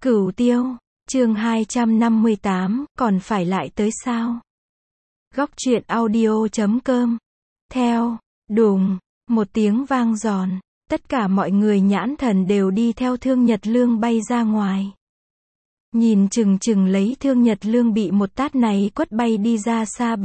Cửu Tiêu, chương 258, còn phải lại tới sao? Góc truyện audio.com. Theo, đùng, một tiếng vang giòn, tất cả mọi người nhãn thần đều đi theo Thương Nhật Lương bay ra ngoài. Nhìn chừng chừng lấy Thương Nhật Lương bị một tát này quất bay đi ra xa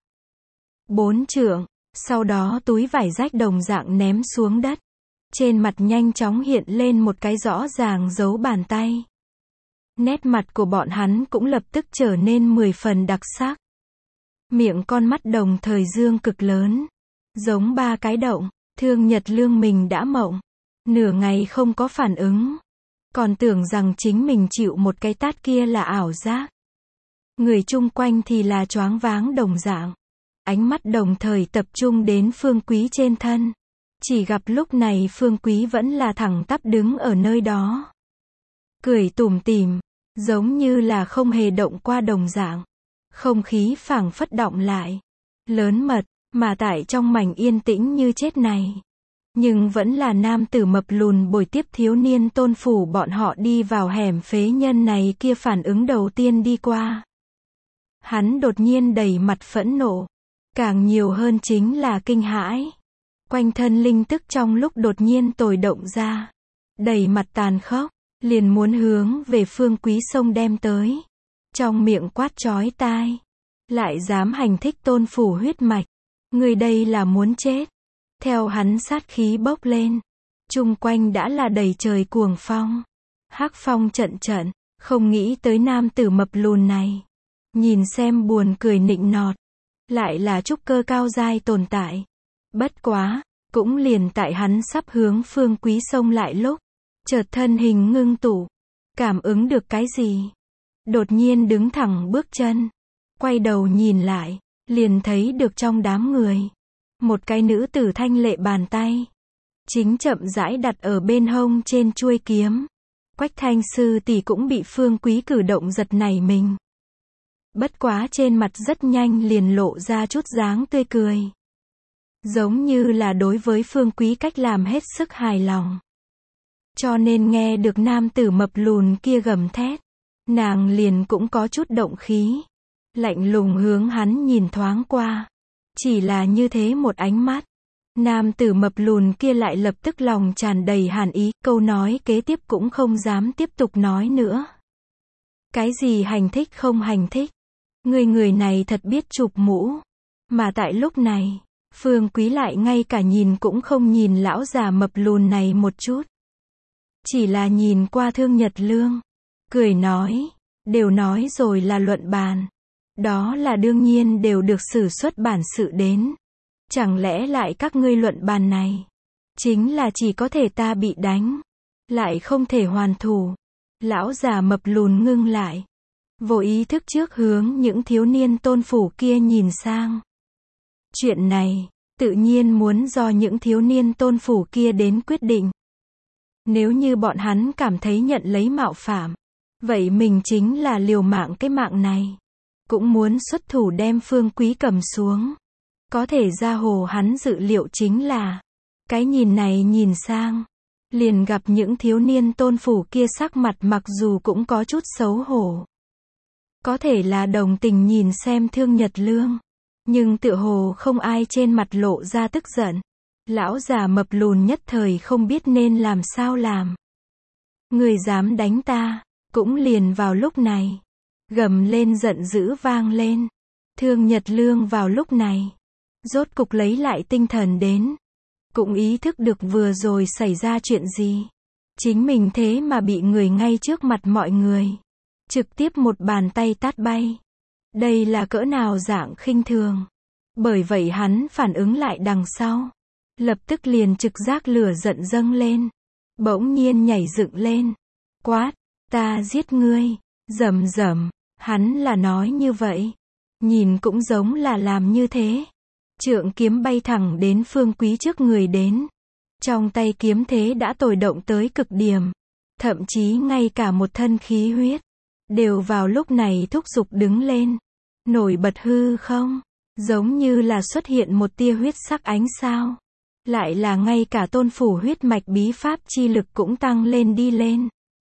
3-4 trượng, sau đó túi vải rách đồng dạng ném xuống đất. Trên mặt nhanh chóng hiện lên một cái rõ ràng dấu bàn tay. Nét mặt của bọn hắn cũng lập tức trở nên 10 phần đặc sắc. Miệng con mắt đồng thời dương cực lớn, giống 3 cái động. Thương Nhật Lương mình đã mộng, nửa ngày không có phản ứng, còn tưởng rằng chính mình chịu một cái tát kia là ảo giác. Người chung quanh thì là choáng váng đồng dạng, ánh mắt đồng thời tập trung đến Phương Quý trên thân. Chỉ gặp lúc này Phương Quý vẫn là thẳng tắp đứng ở nơi đó, cười tủm tỉm, giống như là không hề động qua đồng dạng. Không khí phảng phất động lại, lớn mật, mà tại trong mảnh yên tĩnh như chết này. Nhưng vẫn là nam tử mập lùn bồi tiếp thiếu niên Tôn Phủ bọn họ đi vào hẻm phế nhân này kia phản ứng đầu tiên đi qua. Hắn đột nhiên đầy mặt phẫn nộ, càng nhiều hơn chính là kinh hãi. Quanh thân linh tức trong lúc đột nhiên tồi động ra, đầy mặt tàn khốc, liền muốn hướng về Phương Quý xông đem tới. Trong miệng quát chói tai, lại dám hành thích Tôn Phủ huyết mạch, người đây là muốn chết. Theo hắn sát khí bốc lên, chung quanh đã là đầy trời cuồng phong, hắc phong trận trận. Không nghĩ tới nam tử mập lùn này, nhìn xem buồn cười nịnh nọt, lại là trúc cơ cao giai tồn tại. Bất quá, cũng liền tại hắn sắp hướng Phương Quý xông lại lúc, chợt thân hình ngưng tụ, cảm ứng được cái gì, đột nhiên đứng thẳng bước chân, quay đầu nhìn lại, liền thấy được trong đám người, một cái nữ tử thanh lệ bàn tay, chính chậm rãi đặt ở bên hông trên chuôi kiếm. Quách Thanh sư tỷ cũng bị Phương Quý cử động giật nảy mình. Bất quá trên mặt rất nhanh liền lộ ra chút dáng tươi cười, giống như là đối với Phương Quý cách làm hết sức hài lòng. Cho nên nghe được nam tử mập lùn kia gầm thét, nàng liền cũng có chút động khí, lạnh lùng hướng hắn nhìn thoáng qua. Chỉ là như thế một ánh mắt, nam tử mập lùn kia lại lập tức lòng tràn đầy hàn ý, câu nói kế tiếp cũng không dám tiếp tục nói nữa. Cái gì hành thích không hành thích, người này thật biết chụp mũ. Mà tại lúc này, Phương Quý lại ngay cả nhìn cũng không nhìn lão già mập lùn này một chút, chỉ là nhìn qua Thương Nhật Lương, cười nói, đều nói rồi là luận bàn, đó là đương nhiên đều được sử xuất bản sự đến. Chẳng lẽ lại các ngươi luận bàn này, chính là chỉ có thể ta bị đánh, lại không thể hoàn thủ. Lão già mập lùn ngưng lại, vô ý thức trước hướng những thiếu niên Tôn Phủ kia nhìn sang. Chuyện này, tự nhiên muốn do những thiếu niên Tôn Phủ kia đến quyết định. Nếu như bọn hắn cảm thấy nhận lấy mạo phạm, vậy mình chính là liều mạng cái mạng này, cũng muốn xuất thủ đem Phương Quý cầm xuống. Có thể ra hồ hắn dự liệu chính là, cái nhìn này nhìn sang, liền gặp những thiếu niên Tôn Phủ kia sắc mặt mặc dù cũng có chút xấu hổ, có thể là đồng tình nhìn xem Thương Nhật Lương, nhưng tựa hồ không ai trên mặt lộ ra tức giận. Lão già mập lùn nhất thời không biết nên làm sao làm. Người dám đánh ta, cũng liền vào lúc này, gầm lên giận dữ vang lên. Thương Nhật Lương vào lúc này, rốt cục lấy lại tinh thần đến, cũng ý thức được vừa rồi xảy ra chuyện gì. Chính mình thế mà bị người ngay trước mặt mọi người, trực tiếp một bàn tay tát bay. Đây là cỡ nào dạng khinh thường. Bởi vậy hắn phản ứng lại đằng sau, lập tức liền trực giác lửa giận dâng lên, bỗng nhiên nhảy dựng lên, quát, ta giết ngươi, rầm rầm. Hắn là nói như vậy, nhìn cũng giống là làm như thế. Trượng kiếm bay thẳng đến Phương Quý trước người đến, trong tay kiếm thế đã tồi động tới cực điểm, thậm chí ngay cả một thân khí huyết đều vào lúc này thúc giục đứng lên, nổi bật hư không, giống như là xuất hiện một tia huyết sắc ánh sao. Lại là ngay cả Tôn Phủ huyết mạch bí pháp chi lực cũng tăng lên đi lên.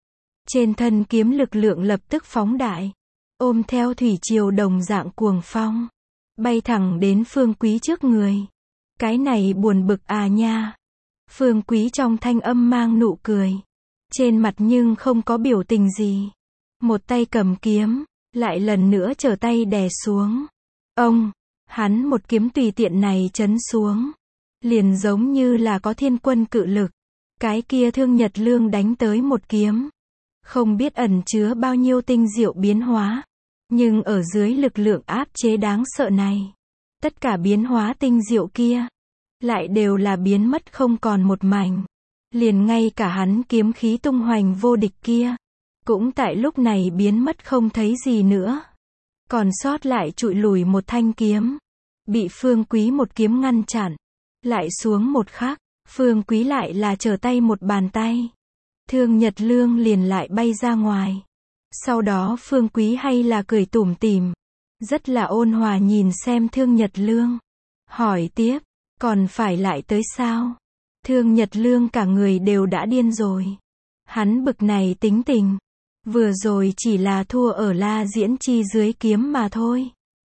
Trên thân kiếm lực lượng lập tức phóng đại, ôm theo thủy triều đồng dạng cuồng phong, bay thẳng đến Phương Quý trước người. Cái này buồn bực à nha. Phương Quý trong thanh âm mang nụ cười, trên mặt nhưng không có biểu tình gì. Một tay cầm kiếm, lại lần nữa trở tay đè xuống. Ông, hắn một kiếm tùy tiện này chấn xuống, liền giống như là có thiên quân cự lực. Cái kia Thương Nhật Lương đánh tới một kiếm, không biết ẩn chứa bao nhiêu tinh diệu biến hóa, nhưng ở dưới lực lượng áp chế đáng sợ này, tất cả biến hóa tinh diệu kia, lại đều là biến mất không còn một mảnh. Liền ngay cả hắn kiếm khí tung hoành vô địch kia, cũng tại lúc này biến mất không thấy gì nữa. Còn sót lại trụi lùi một thanh kiếm, bị Phương Quý một kiếm ngăn chặn. Lại xuống một khắc, Phương Quý lại là trở tay một bàn tay. Thương Nhật Lương liền lại bay ra ngoài. Sau đó Phương Quý hay là cười tủm tỉm, rất là ôn hòa nhìn xem Thương Nhật Lương. Hỏi tiếp, còn phải lại tới sao? Thương Nhật Lương cả người đều đã điên rồi. Hắn bực này tính tình, vừa rồi chỉ là thua ở La Diễn Chi dưới kiếm mà thôi.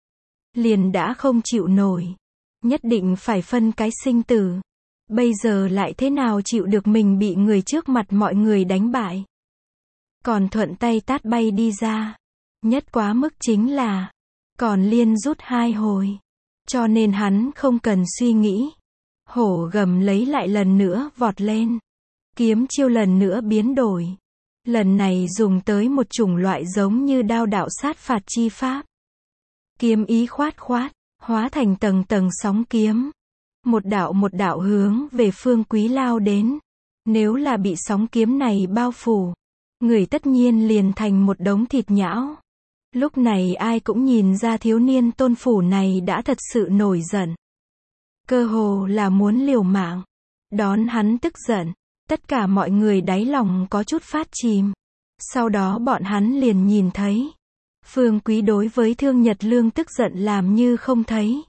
Liền đã không chịu nổi, nhất định phải phân cái sinh tử. Bây giờ lại thế nào chịu được mình bị người trước mặt mọi người đánh bại. Còn thuận tay tát bay đi ra. Nhất quá mức chính là, còn liên rút 2 hồi. Cho nên hắn không cần suy nghĩ. Hổ gầm lấy lại lần nữa vọt lên. Kiếm chiêu lần nữa biến đổi. Lần này dùng tới một chủng loại giống như đao đạo sát phạt chi pháp. Kiếm ý khoát khoát, hóa thành tầng tầng sóng kiếm. Một đạo hướng về Phương Quý lao đến. Nếu là bị sóng kiếm này bao phủ, người tất nhiên liền thành một đống thịt nhão. Lúc này ai cũng nhìn ra thiếu niên Tôn Phủ này đã thật sự nổi giận. Cơ hồ là muốn liều mạng. Đón hắn tức giận, tất cả mọi người đáy lòng có chút phát chìm. Sau đó bọn hắn liền nhìn thấy, Phương Quý đối với Thương Nhật Lương tức giận làm như không thấy.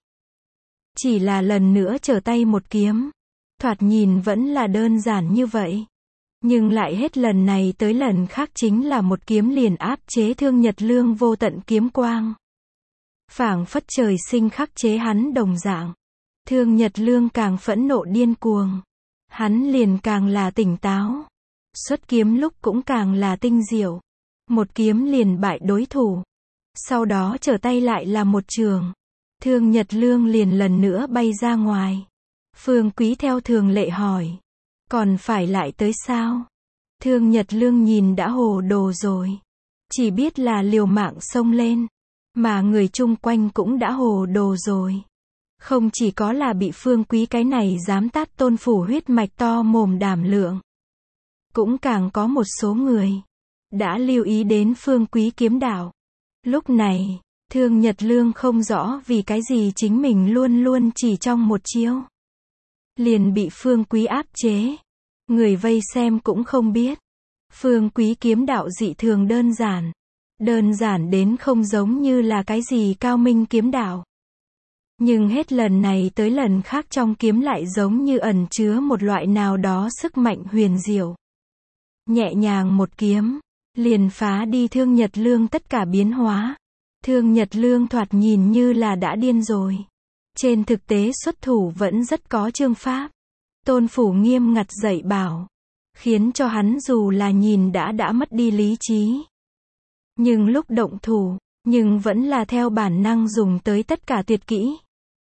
Chỉ là lần nữa trở tay một kiếm. Thoạt nhìn vẫn là đơn giản như vậy. Nhưng lại hết lần này tới lần khác chính là một kiếm liền áp chế Thương Nhật Lương vô tận kiếm quang. Phảng phất trời sinh khắc chế hắn đồng dạng. Thương Nhật Lương càng phẫn nộ điên cuồng. Hắn liền càng là tỉnh táo. Xuất kiếm lúc cũng càng là tinh diệu. Một kiếm liền bại đối thủ. Sau đó trở tay lại là một trường. Thương Nhật Lương liền lần nữa bay ra ngoài. Phương Quý theo thường lệ hỏi, còn phải lại tới sao? Thương Nhật Lương nhìn đã hồ đồ rồi. Chỉ biết là liều mạng xông lên. Mà người chung quanh cũng đã hồ đồ rồi. Không chỉ có là bị Phương Quý cái này dám tát Tôn Phủ huyết mạch to mồm đảm lượng. Cũng càng có một số người đã lưu ý đến Phương Quý kiếm đạo. Lúc này, Thương Nhật Lương không rõ vì cái gì chính mình luôn luôn chỉ trong một chiêu liền bị Phương Quý áp chế. Người vây xem cũng không biết. Phương Quý kiếm đạo dị thường đơn giản. Đơn giản đến không giống như là cái gì cao minh kiếm đạo. Nhưng hết lần này tới lần khác trong kiếm lại giống như ẩn chứa một loại nào đó sức mạnh huyền diệu. Nhẹ nhàng một kiếm, liền phá đi Thương Nhật Lương tất cả biến hóa. Thương Nhật Lương thoạt nhìn như là đã điên rồi. Trên thực tế xuất thủ vẫn rất có chương pháp. Tôn Phủ nghiêm ngặt dạy bảo, khiến cho hắn dù là nhìn đã mất đi lý trí. Nhưng lúc động thủ, nhưng vẫn là theo bản năng dùng tới tất cả tuyệt kỹ.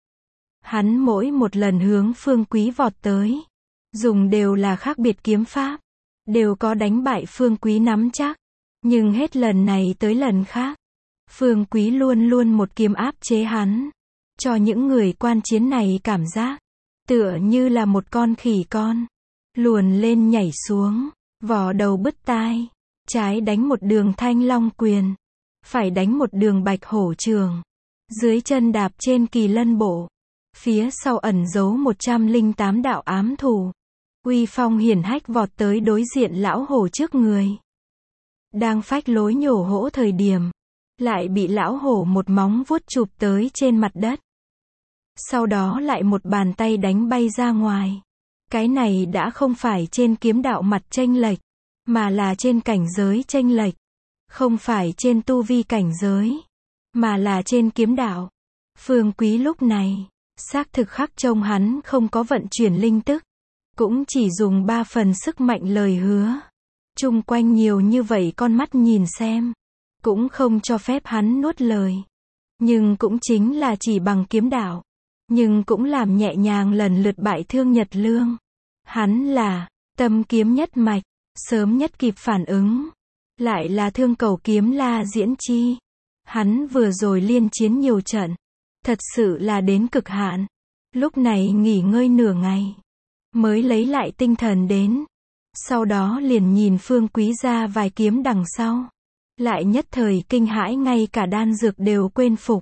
Hắn mỗi một lần hướng Phương Quý vọt tới, dùng đều là khác biệt kiếm pháp, đều có đánh bại Phương Quý nắm chắc. Nhưng hết lần này tới lần khác, Phương Quý luôn luôn một kiếm áp chế hắn. Cho những người quan chiến này cảm giác tựa như là một con khỉ con, luồn lên nhảy xuống, vò đầu bứt tai, trái đánh một đường Thanh Long quyền, phải đánh một đường Bạch Hổ trường, dưới chân đạp trên Kỳ Lân bộ, phía sau ẩn giấu 108 đạo ám thủ, uy phong hiển hách vọt tới đối diện lão hổ trước người. Đang phách lối nhổ hổ thời điểm, lại bị lão hổ một móng vuốt chụp tới trên mặt đất. Sau đó lại một bàn tay đánh bay ra ngoài. Cái này đã không phải trên kiếm đạo mặt chênh lệch, mà là trên cảnh giới chênh lệch. Không phải trên tu vi cảnh giới, mà là trên kiếm đạo. Phương Quý lúc này, xác thực khắc trông hắn không có vận chuyển linh tức, cũng chỉ dùng 3 phần sức mạnh lời hứa. Chung quanh nhiều như vậy con mắt nhìn xem, cũng không cho phép hắn nuốt lời. Nhưng cũng chính là chỉ bằng kiếm đạo, nhưng cũng làm nhẹ nhàng lần lượt bại Thương Nhật Lương. Hắn là tâm kiếm nhất mạch, sớm nhất kịp phản ứng, lại là Thương Cầu kiếm La Diễn Chi. Hắn vừa rồi liên chiến nhiều trận, thật sự là đến cực hạn. Lúc này nghỉ ngơi nửa ngày, mới lấy lại tinh thần đến. Sau đó liền nhìn Phương Quý ra vài kiếm đằng sau, lại nhất thời kinh hãi ngay cả đan dược đều quên phục.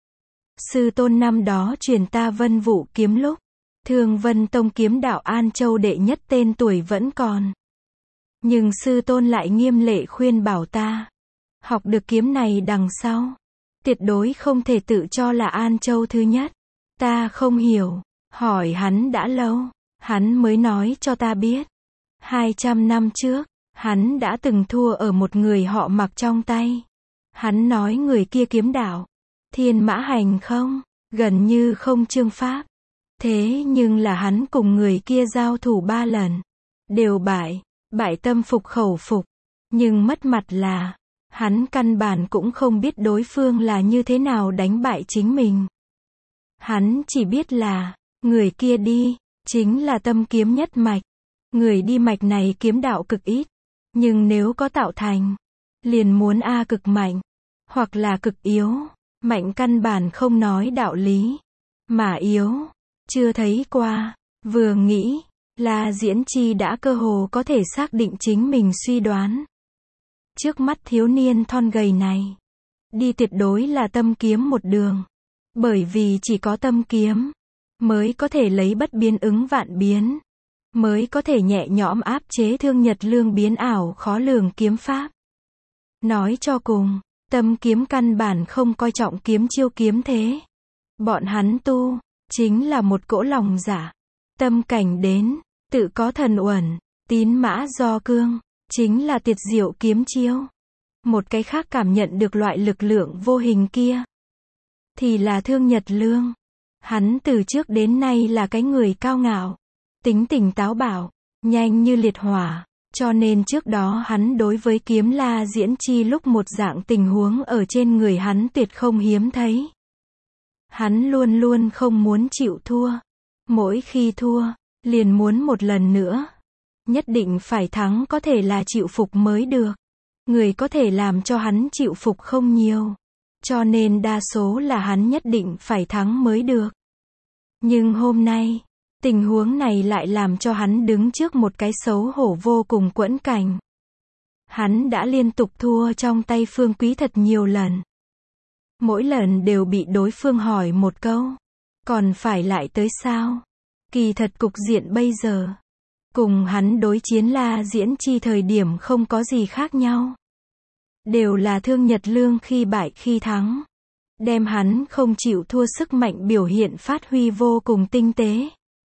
Sư tôn năm đó truyền ta Vân Vũ kiếm lúc, Thương Vân Tông kiếm đạo An Châu đệ nhất tên tuổi vẫn còn. Nhưng sư tôn lại nghiêm lệ khuyên bảo ta, học được kiếm này đằng sau, tuyệt đối không thể tự cho là An Châu thứ nhất. Ta không hiểu, hỏi hắn đã lâu, hắn mới nói cho ta biết. 200 năm trước, hắn đã từng thua ở một người họ Mặc trong tay. Hắn nói người kia kiếm đạo thiên mã hành không, gần như không chương pháp. Thế nhưng là hắn cùng người kia giao thủ 3 lần, đều bại, bại tâm phục khẩu phục. Nhưng mất mặt là, hắn căn bản cũng không biết đối phương là như thế nào đánh bại chính mình. Hắn chỉ biết là, người kia đi, chính là tâm kiếm nhất mạch. Người đi mạch này kiếm đạo cực ít, nhưng nếu có tạo thành, liền muốn A cực mạnh, hoặc là cực yếu. Mạnh căn bản không nói đạo lý, mà yếu, chưa thấy qua. Vừa nghĩ, La Diễn Chi đã cơ hồ có thể xác định chính mình suy đoán. Trước mắt thiếu niên thon gầy này, đi tuyệt đối là tâm kiếm một đường. Bởi vì chỉ có tâm kiếm, mới có thể lấy bất biến ứng vạn biến, mới có thể nhẹ nhõm áp chế Thương Nhật Lương biến ảo khó lường kiếm pháp. Nói cho cùng, tâm kiếm căn bản không coi trọng kiếm chiêu kiếm thế. Bọn hắn tu, chính là một cỗ lòng giả. Tâm cảnh đến, tự có thần uẩn, tín mã do cương, chính là tuyệt diệu kiếm chiêu. Một cái khác cảm nhận được loại lực lượng vô hình kia, thì là Thương Nhật Lương. Hắn từ trước đến nay là cái người cao ngạo, tính tình táo bạo, nhanh như liệt hỏa. Cho nên trước đó hắn đối với kiếm La Diễn Chi lúc một dạng tình huống ở trên người hắn tuyệt không hiếm thấy. Hắn luôn luôn không muốn chịu thua. Mỗi khi thua, liền muốn một lần nữa. Nhất định phải thắng, có thể là chịu phục mới được. Người có thể làm cho hắn chịu phục không nhiều. Cho nên đa số là hắn nhất định phải thắng mới được. Nhưng hôm nay, tình huống này lại làm cho hắn đứng trước một cái xấu hổ vô cùng quẫn cảnh. Hắn đã liên tục thua trong tay Phương Quý thật nhiều lần. Mỗi lần đều bị đối phương hỏi một câu, còn phải lại tới sao? Kỳ thật cục diện bây giờ, cùng hắn đối chiến La Diễn Chi thời điểm không có gì khác nhau. Đều là Thương Nhật Lương khi bại khi thắng. Đem hắn không chịu thua sức mạnh biểu hiện phát huy vô cùng tinh tế.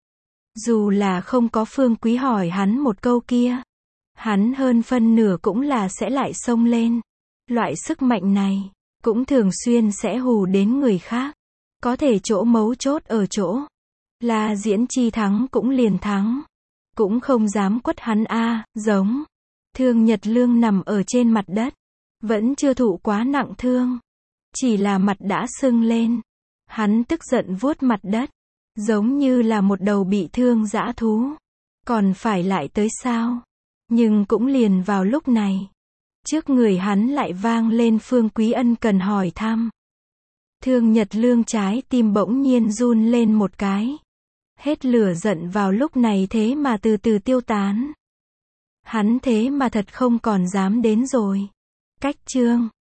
Dù là không có Phương Quý hỏi hắn một câu kia, hắn hơn phân nửa cũng là sẽ lại xông lên. Loại sức mạnh này, cũng thường xuyên sẽ hù đến người khác. Có thể chỗ mấu chốt ở chỗ, La Diễn Chi thắng cũng liền thắng, cũng không dám quất hắn giống. Thương Nhật Lương nằm ở trên mặt đất, vẫn chưa thụ quá nặng thương, chỉ là mặt đã sưng lên. Hắn tức giận vuốt mặt đất, giống như là một đầu bị thương dã thú. Còn phải lại tới sao? Nhưng cũng liền vào lúc này, trước người hắn lại vang lên Phương Quý ân cần hỏi thăm. Thương Nhật Lương trái tim bỗng nhiên run lên một cái. Hết lửa giận vào lúc này thế mà từ từ tiêu tán. Hắn thế mà thật không còn dám đến rồi. Cách chương